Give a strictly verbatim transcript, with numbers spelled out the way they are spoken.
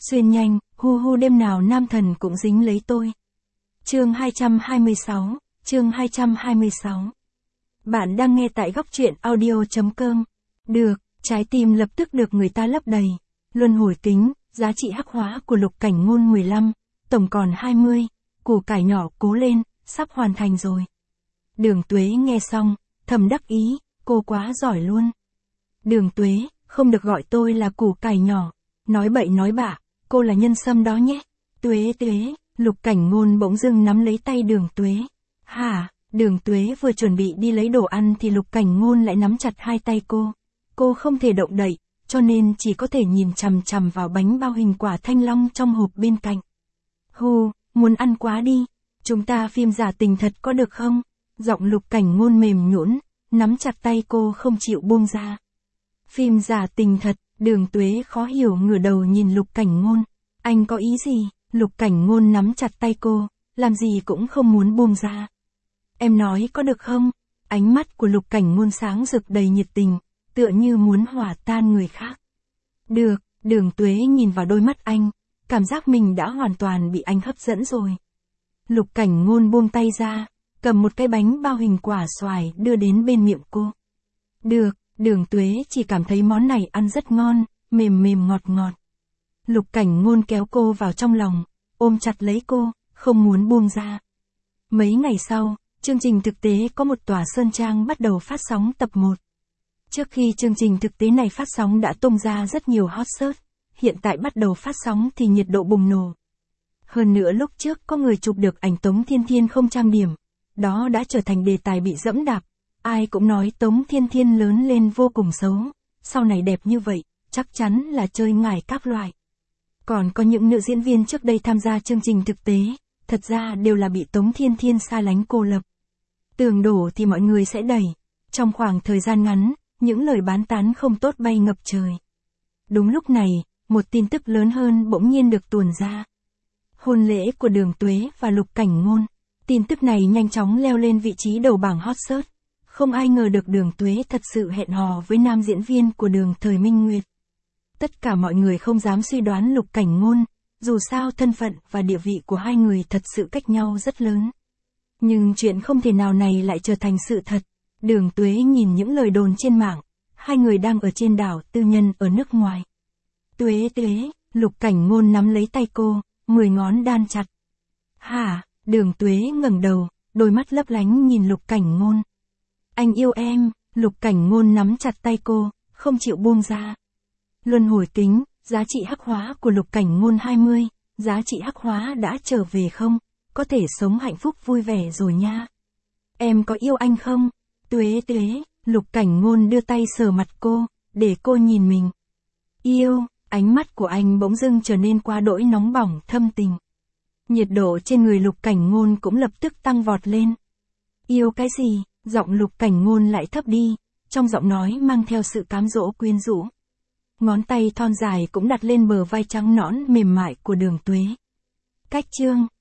Xuyên nhanh, hu hu đêm nào nam thần cũng dính lấy tôi. Chương hai trăm hai mươi sáu, chương hai trăm hai mươi sáu. Bạn đang nghe tại góc truyện audio chấm com. Được, trái tim lập tức được người ta lấp đầy. Luân hồi kính, giá trị hắc hóa của Lục Cảnh Ngôn mười lăm, tổng còn hai mươi, củ cải nhỏ cố lên, sắp hoàn thành rồi. Đường Tuế nghe xong, thầm đắc ý, cô quá giỏi luôn. Đường Tuế, không được gọi tôi là củ cải nhỏ, nói bậy nói bạ, cô là nhân sâm đó nhé. Tuế Tuế, Lục Cảnh Ngôn bỗng dưng nắm lấy tay Đường Tuế. Hả, Đường Tuế vừa chuẩn bị đi lấy đồ ăn thì Lục Cảnh Ngôn lại nắm chặt hai tay cô. Cô không thể động đậy, cho nên chỉ có thể nhìn chằm chằm vào bánh bao hình quả thanh long trong hộp bên cạnh. Hù, muốn ăn quá đi, chúng ta phim giả tình thật có được không? Giọng Lục Cảnh Ngôn mềm nhũn, nắm chặt tay cô không chịu buông ra. Phim giả tình thật, Đường Tuế khó hiểu ngửa đầu nhìn Lục Cảnh Ngôn. Anh có ý gì? Lục Cảnh Ngôn nắm chặt tay cô, làm gì cũng không muốn buông ra. Em nói có được không? Ánh mắt của Lục Cảnh Ngôn sáng rực đầy nhiệt tình, tựa như muốn hòa tan người khác. Được, Đường Tuế nhìn vào đôi mắt anh, cảm giác mình đã hoàn toàn bị anh hấp dẫn rồi. Lục Cảnh Ngôn buông tay ra, cầm một cái bánh bao hình quả xoài đưa đến bên miệng cô. Được, Đường Tuế chỉ cảm thấy món này ăn rất ngon, mềm mềm ngọt ngọt. Lục Cảnh Ngôn kéo cô vào trong lòng, ôm chặt lấy cô, không muốn buông ra. Mấy ngày sau, chương trình thực tế có một tòa sơn trang bắt đầu phát sóng tập một. Trước khi chương trình thực tế này phát sóng đã tung ra rất nhiều hot search, hiện tại bắt đầu phát sóng thì nhiệt độ bùng nổ. Hơn nữa lúc trước có người chụp được ảnh Tống Thiên Thiên không trang điểm, đó đã trở thành đề tài bị dẫm đạp. Ai cũng nói Tống Thiên Thiên lớn lên vô cùng xấu, sau này đẹp như vậy, chắc chắn là chơi ngải các loại. Còn có những nữ diễn viên trước đây tham gia chương trình thực tế, thật ra đều là bị Tống Thiên Thiên xa lánh cô lập. Tường đổ thì mọi người sẽ đẩy. Trong khoảng thời gian ngắn, những lời bán tán không tốt bay ngập trời. Đúng lúc này, một tin tức lớn hơn bỗng nhiên được tuồn ra. Hôn lễ của Đường Tuế và Lục Cảnh Ngôn. Tin tức này nhanh chóng leo lên vị trí đầu bảng hot search. Không ai ngờ được Đường Tuế thật sự hẹn hò với nam diễn viên của Đường thời Minh Nguyệt. Tất cả mọi người không dám suy đoán Lục Cảnh Ngôn, dù sao thân phận và địa vị của hai người thật sự cách nhau rất lớn. Nhưng chuyện không thể nào này lại trở thành sự thật. Đường Tuế nhìn những lời đồn trên mạng, hai người đang ở trên đảo tư nhân ở nước ngoài. Tuế Tuế, Lục Cảnh Ngôn nắm lấy tay cô, mười ngón đan chặt. Hả, Đường Tuế ngẩng đầu, đôi mắt lấp lánh nhìn Lục Cảnh Ngôn. Anh yêu em, Lục Cảnh Ngôn nắm chặt tay cô, không chịu buông ra. Luân hồi kính, giá trị hắc hóa của Lục Cảnh Ngôn hai mươi, giá trị hắc hóa đã trở về không? Có thể sống hạnh phúc vui vẻ rồi nha. Em có yêu anh không? Tuế Tuế, Lục Cảnh Ngôn đưa tay sờ mặt cô, để cô nhìn mình. Yêu, ánh mắt của anh bỗng dưng trở nên quá đỗi nóng bỏng thâm tình. Nhiệt độ trên người Lục Cảnh Ngôn cũng lập tức tăng vọt lên. Yêu cái gì? Giọng Lục Cảnh Ngôn lại thấp đi, trong giọng nói mang theo sự cám dỗ quyến rũ. Ngón tay thon dài cũng đặt lên bờ vai trắng nõn mềm mại của Đường Tuế. Cách chương,